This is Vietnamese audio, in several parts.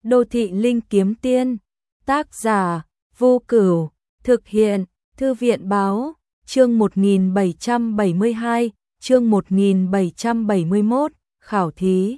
Đô thị linh kiếm tiên, tác giả, Vô Cửu, thực hiện, Thư viện báo, chương 1772, chương 1771, khảo thí.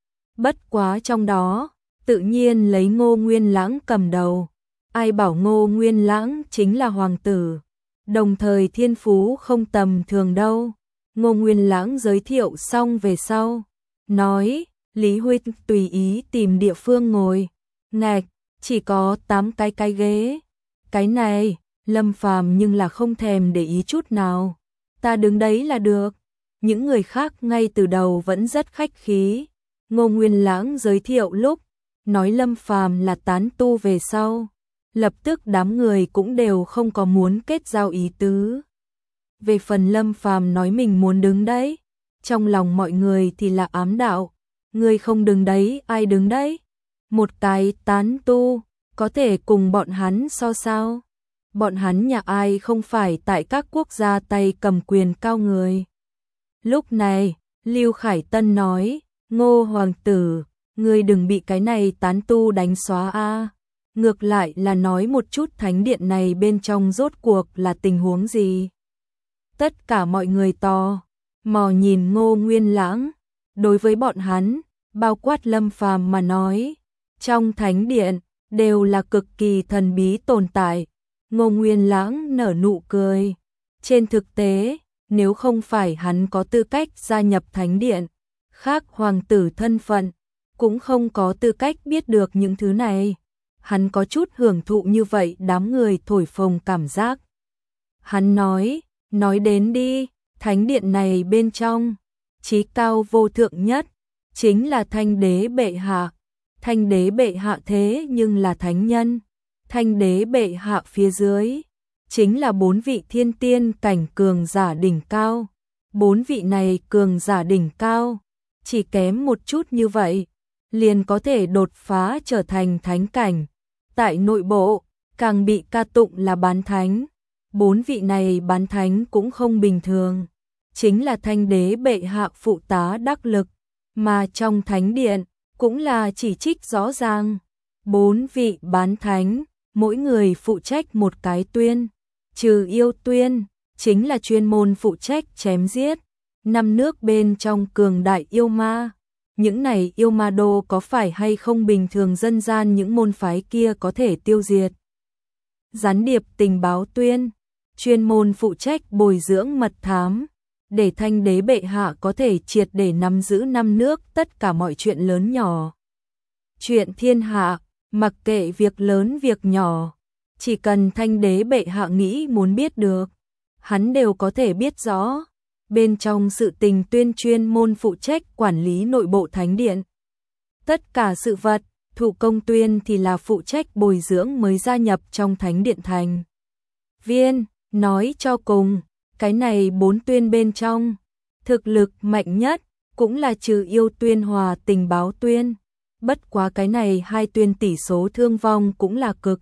Bất quá trong đó, tự nhiên lấy Ngô Nguyên Lãng cầm đầu. Ai bảo Ngô Nguyên Lãng chính là hoàng tử, đồng thời thiên phú không tầm thường đâu. Ngô Nguyên Lãng giới thiệu xong về sau, nói, Lý huynh tùy ý tìm địa phương ngồi. Ngạch, chỉ có 8 cái ghế. Cái này, Lâm Phàm nhưng là không thèm để ý chút nào. Ta đứng đấy là được. Những người khác ngay từ đầu vẫn rất khách khí. Ngô Nguyên Lãng giới thiệu lúc, nói Lâm Phàm là tán tu về sau. Lập tức đám người cũng đều không có muốn kết giao ý tứ. Về phần Lâm Phàm nói mình muốn đứng đấy, trong lòng mọi người thì là ám đạo. Người không đứng đấy, ai đứng đấy? Một cái tán tu, có thể cùng bọn hắn so sao? Bọn hắn nhà ai không phải tại các quốc gia tay cầm quyền cao người. Lúc này, Lưu Khải Tân nói, Ngô Hoàng tử, ngươi đừng bị cái này tán tu đánh xóa a. Ngược lại là nói một chút thánh điện này bên trong rốt cuộc là tình huống gì. Tất cả mọi người to mò nhìn Ngô Nguyên Lãng. Đối với bọn hắn, bao quát Lâm Phàm mà nói, trong thánh điện đều là cực kỳ thần bí tồn tại. Ngô Nguyên Lãng nở nụ cười. Trên thực tế, nếu không phải hắn có tư cách gia nhập thánh điện, khác hoàng tử thân phận, cũng không có tư cách biết được những thứ này. Hắn có chút hưởng thụ như vậy đám người thổi phồng cảm giác. Hắn nói đến đi, thánh điện này bên trong, chí cao vô thượng nhất, chính là Thanh đế bệ hạ. Thanh đế bệ hạ thế nhưng là thánh nhân. Thanh đế bệ hạ phía dưới, chính là 4 vị thiên tiên cảnh cường giả đỉnh cao. 4 vị này cường giả đỉnh cao, chỉ kém một chút như vậy, liền có thể đột phá trở thành thánh cảnh. Tại nội bộ, càng bị ca tụng là bán thánh. 4 vị này bán thánh cũng không bình thường, chính là Thanh đế bệ hạ phụ tá đắc lực, mà trong thánh điện cũng là chỉ trích rõ ràng. 4 vị bán thánh, mỗi người phụ trách một cái tuyên. Trừ yêu tuyên, chính là chuyên môn phụ trách chém giết 5 nước bên trong cường đại yêu ma. Những này yêu ma đô có phải hay không bình thường dân gian những môn phái kia có thể tiêu diệt. Gián điệp tình báo tuyên, chuyên môn phụ trách bồi dưỡng mật thám, để Thanh đế bệ hạ có thể triệt để nắm giữ 5 nước tất cả mọi chuyện lớn nhỏ. Chuyện thiên hạ, mặc kệ việc lớn việc nhỏ, chỉ cần Thanh đế bệ hạ nghĩ muốn biết được, hắn đều có thể biết rõ. Bên trong sự tình tuyên chuyên môn phụ trách quản lý nội bộ thánh điện. Tất cả sự vật, thủ công tuyên thì là phụ trách bồi dưỡng mới gia nhập trong thánh điện thành viên. Nói cho cùng, cái này 4 tuyên bên trong, thực lực mạnh nhất cũng là trừ yêu tuyên hòa tình báo tuyên. Bất quá cái này 2 tuyên tỷ số thương vong cũng là cực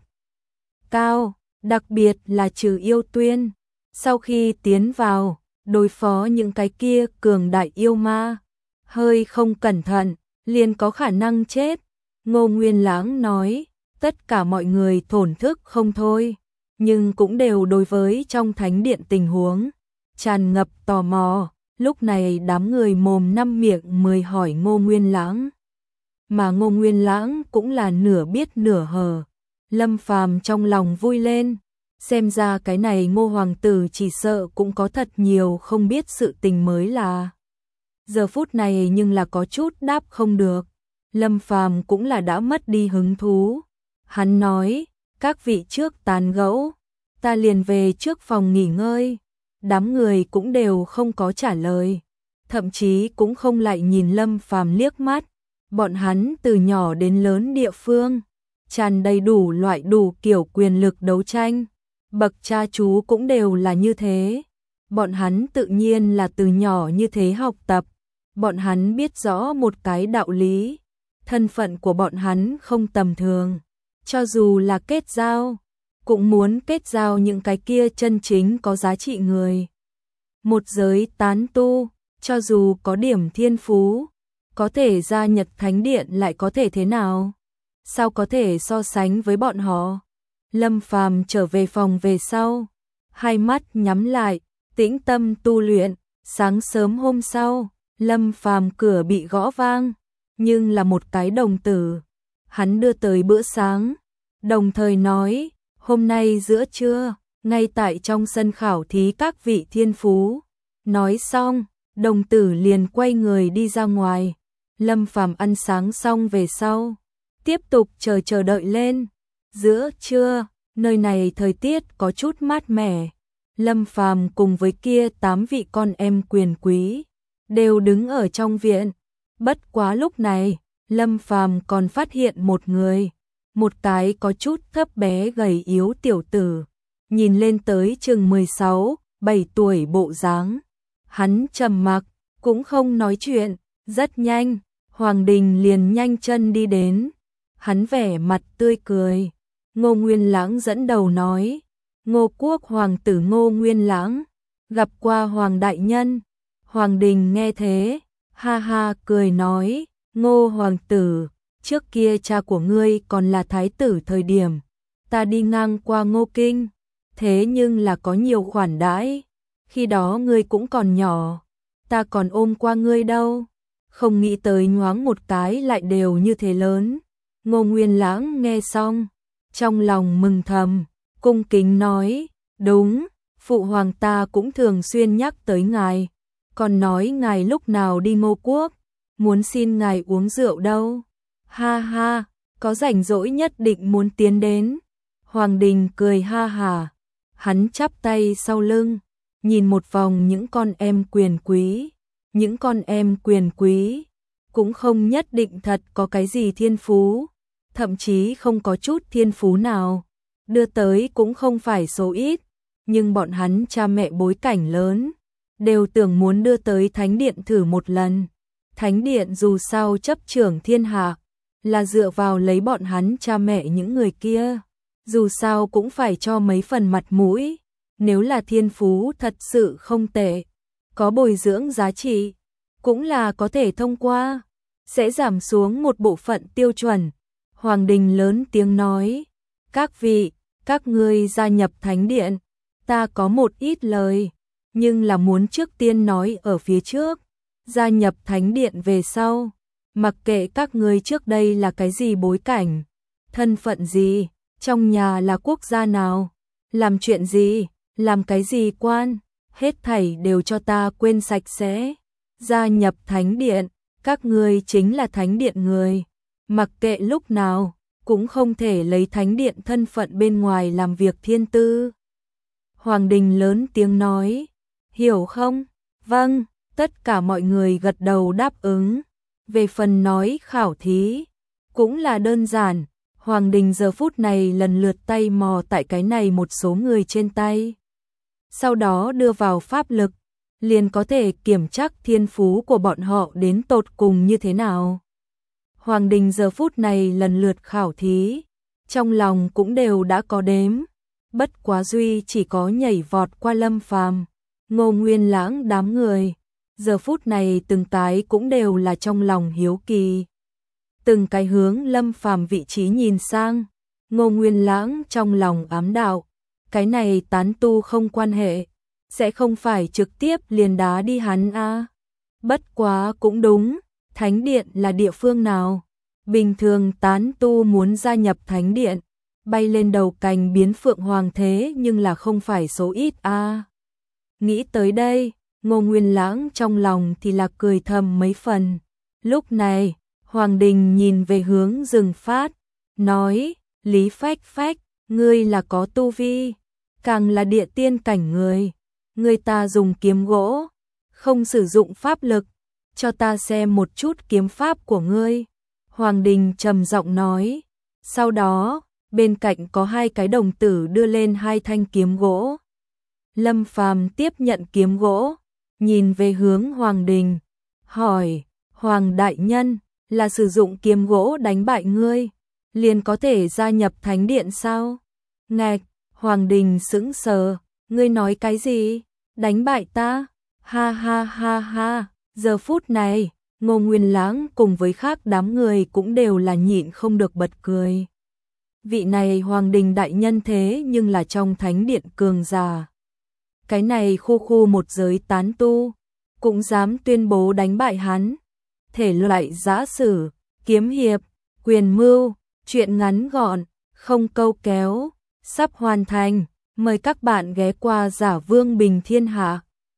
cao, đặc biệt là trừ yêu tuyên. Sau khi tiến vào, đối phó những cái kia cường đại yêu ma, hơi không cẩn thận, liền có khả năng chết. Ngô Nguyên Lãng nói, tất cả mọi người thổn thức không thôi, nhưng cũng đều đối với trong thánh điện tình huống tràn ngập tò mò. Lúc này đám người mồm năm miệng mười hỏi Ngô Nguyên Lãng, mà Ngô Nguyên Lãng cũng là nửa biết nửa hờ. Lâm Phàm trong lòng vui lên, xem ra cái này Ngô hoàng tử chỉ sợ cũng có thật nhiều không biết sự tình mới là. Giờ phút này nhưng là có chút đáp không được. Lâm Phàm cũng là đã mất đi hứng thú. Hắn nói, các vị trước tán gẫu, ta liền về trước phòng nghỉ ngơi. Đám người cũng đều không có trả lời, thậm chí cũng không lại nhìn Lâm Phàm liếc mắt. Bọn hắn từ nhỏ đến lớn địa phương, tràn đầy đủ loại đủ kiểu quyền lực đấu tranh. Bậc cha chú cũng đều là như thế. Bọn hắn tự nhiên là từ nhỏ như thế học tập. Bọn hắn biết rõ một cái đạo lý, thân phận của bọn hắn không tầm thường. Cho dù là kết giao, cũng muốn kết giao những cái kia chân chính có giá trị người. Một giới tán tu, cho dù có điểm thiên phú, có thể gia nhập thánh điện lại có thể thế nào? sao có thể so sánh với bọn họ. Lâm Phàm trở về phòng về sau, hai mắt nhắm lại, tĩnh tâm tu luyện. Sáng sớm hôm sau, Lâm Phàm cửa bị gõ vang, nhưng là một cái đồng tử. Hắn đưa tới bữa sáng, đồng thời nói, hôm nay giữa trưa, ngay tại trong sân khảo thí các vị thiên phú. Nói xong, đồng tử liền quay người đi ra ngoài. Lâm Phàm ăn sáng xong về sau, tiếp tục chờ đợi lên. Giữa trưa, nơi này thời tiết có chút mát mẻ. Lâm Phàm cùng với kia 8 vị con em quyền quý đều đứng ở trong viện. Bất quá lúc này, Lâm Phàm còn phát hiện một người, một cái có chút thấp bé gầy yếu tiểu tử, nhìn lên tới chừng 16, 7 tuổi bộ dáng. Hắn trầm mặc, cũng không nói chuyện, rất nhanh, Hoàng Đình liền nhanh chân đi đến. Hắn vẻ mặt tươi cười. Ngô Nguyên Lãng dẫn đầu nói, Ngô Quốc hoàng tử Ngô Nguyên Lãng, gặp qua Hoàng đại nhân. Hoàng Đình nghe thế, ha ha cười nói, Ngô hoàng tử, trước kia cha của ngươi còn là thái tử thời điểm, ta đi ngang qua Ngô Kinh, thế nhưng là có nhiều khoản đãi, khi đó ngươi cũng còn nhỏ, ta còn ôm qua ngươi đâu, không nghĩ tới nhoáng một cái lại đều như thế lớn. Ngô Nguyên Lãng nghe xong, trong lòng mừng thầm, cung kính nói, đúng, phụ hoàng ta cũng thường xuyên nhắc tới ngài, còn nói ngài lúc nào đi Ngô Quốc, muốn xin ngài uống rượu đâu. Ha ha, có rảnh rỗi nhất định muốn tiến đến. Hoàng Đình cười ha hả, hắn chắp tay sau lưng, nhìn một vòng những con em quyền quý. Những con em quyền quý cũng không nhất định thật có cái gì thiên phú, thậm chí không có chút thiên phú nào, đưa tới cũng không phải số ít, nhưng bọn hắn cha mẹ bối cảnh lớn, đều tưởng muốn đưa tới Thánh Điện thử một lần. Thánh Điện dù sao chấp trưởng thiên hạ, là dựa vào lấy bọn hắn cha mẹ những người kia, dù sao cũng phải cho mấy phần mặt mũi, nếu là thiên phú thật sự không tệ, có bồi dưỡng giá trị, cũng là có thể thông qua, sẽ giảm xuống một bộ phận tiêu chuẩn. Hoàng Đình lớn tiếng nói, các vị, các ngươi gia nhập Thánh Điện, ta có một ít lời, nhưng là muốn trước tiên nói ở phía trước, gia nhập Thánh Điện về sau, mặc kệ các ngươi trước đây là cái gì bối cảnh, thân phận gì, trong nhà là quốc gia nào, làm chuyện gì, làm cái gì quan, hết thảy đều cho ta quên sạch sẽ. Gia nhập Thánh Điện, các ngươi chính là Thánh Điện người, mặc kệ lúc nào, cũng không thể lấy Thánh Điện thân phận bên ngoài làm việc thiên tư. Hoàng Đình lớn tiếng nói, hiểu không? Vâng, tất cả mọi người gật đầu đáp ứng. Về phần nói khảo thí, cũng là đơn giản, Hoàng Đình giờ phút này lần lượt tay mò tại cái này một số người trên tay. Sau đó đưa vào pháp lực, liền có thể kiểm tra thiên phú của bọn họ đến tột cùng như thế nào. Hoàng Đình giờ phút này lần lượt khảo thí, trong lòng cũng đều đã có đếm, bất quá duy chỉ có nhảy vọt qua Lâm Phàm, Ngô Nguyên Lãng đám người, giờ phút này từng cái cũng đều là trong lòng hiếu kỳ. Từng cái hướng Lâm Phàm vị trí nhìn sang, Ngô Nguyên Lãng trong lòng ám đạo, cái này tán tu không quan hệ, sẽ không phải trực tiếp liền đá đi hắn a. Bất quá cũng đúng, Thánh Điện là địa phương nào? Bình thường tán tu muốn gia nhập Thánh Điện, bay lên đầu cành biến phượng hoàng thế nhưng là không phải số ít a. Nghĩ tới đây, Ngô Nguyên Lãng trong lòng thì là cười thầm mấy phần. Lúc này, Hoàng Đình nhìn về hướng Rừng Phát, nói, Lý Phách Phách, ngươi là có tu vi, càng là địa tiên cảnh người ta dùng kiếm gỗ, không sử dụng pháp lực, cho ta xem một chút kiếm pháp của ngươi. Hoàng Đình trầm giọng nói, sau đó, bên cạnh có hai cái đồng tử đưa lên hai thanh kiếm gỗ. Lâm Phàm tiếp nhận kiếm gỗ, nhìn về hướng Hoàng Đình, hỏi, Hoàng đại nhân, là sử dụng kiếm gỗ đánh bại ngươi, liền có thể gia nhập Thánh Điện sao? Ngạch, Hoàng Đình sững sờ, ngươi nói cái gì? Đánh bại ta? Ha ha ha ha, giờ phút này, Ngô Nguyên Lãng cùng với khác đám người cũng đều là nhịn không được bật cười. Vị này Hoàng Đình đại nhân thế nhưng là trong thánh điện cường giả. Cái này khu một giới tán tu, cũng dám tuyên bố đánh bại hắn. Thể loại giã sử, kiếm hiệp, quyền mưu, truyện ngắn gọn, không câu kéo, sắp hoàn thành. Mời các bạn ghé qua Giả Vương Bình Thiên Hạ.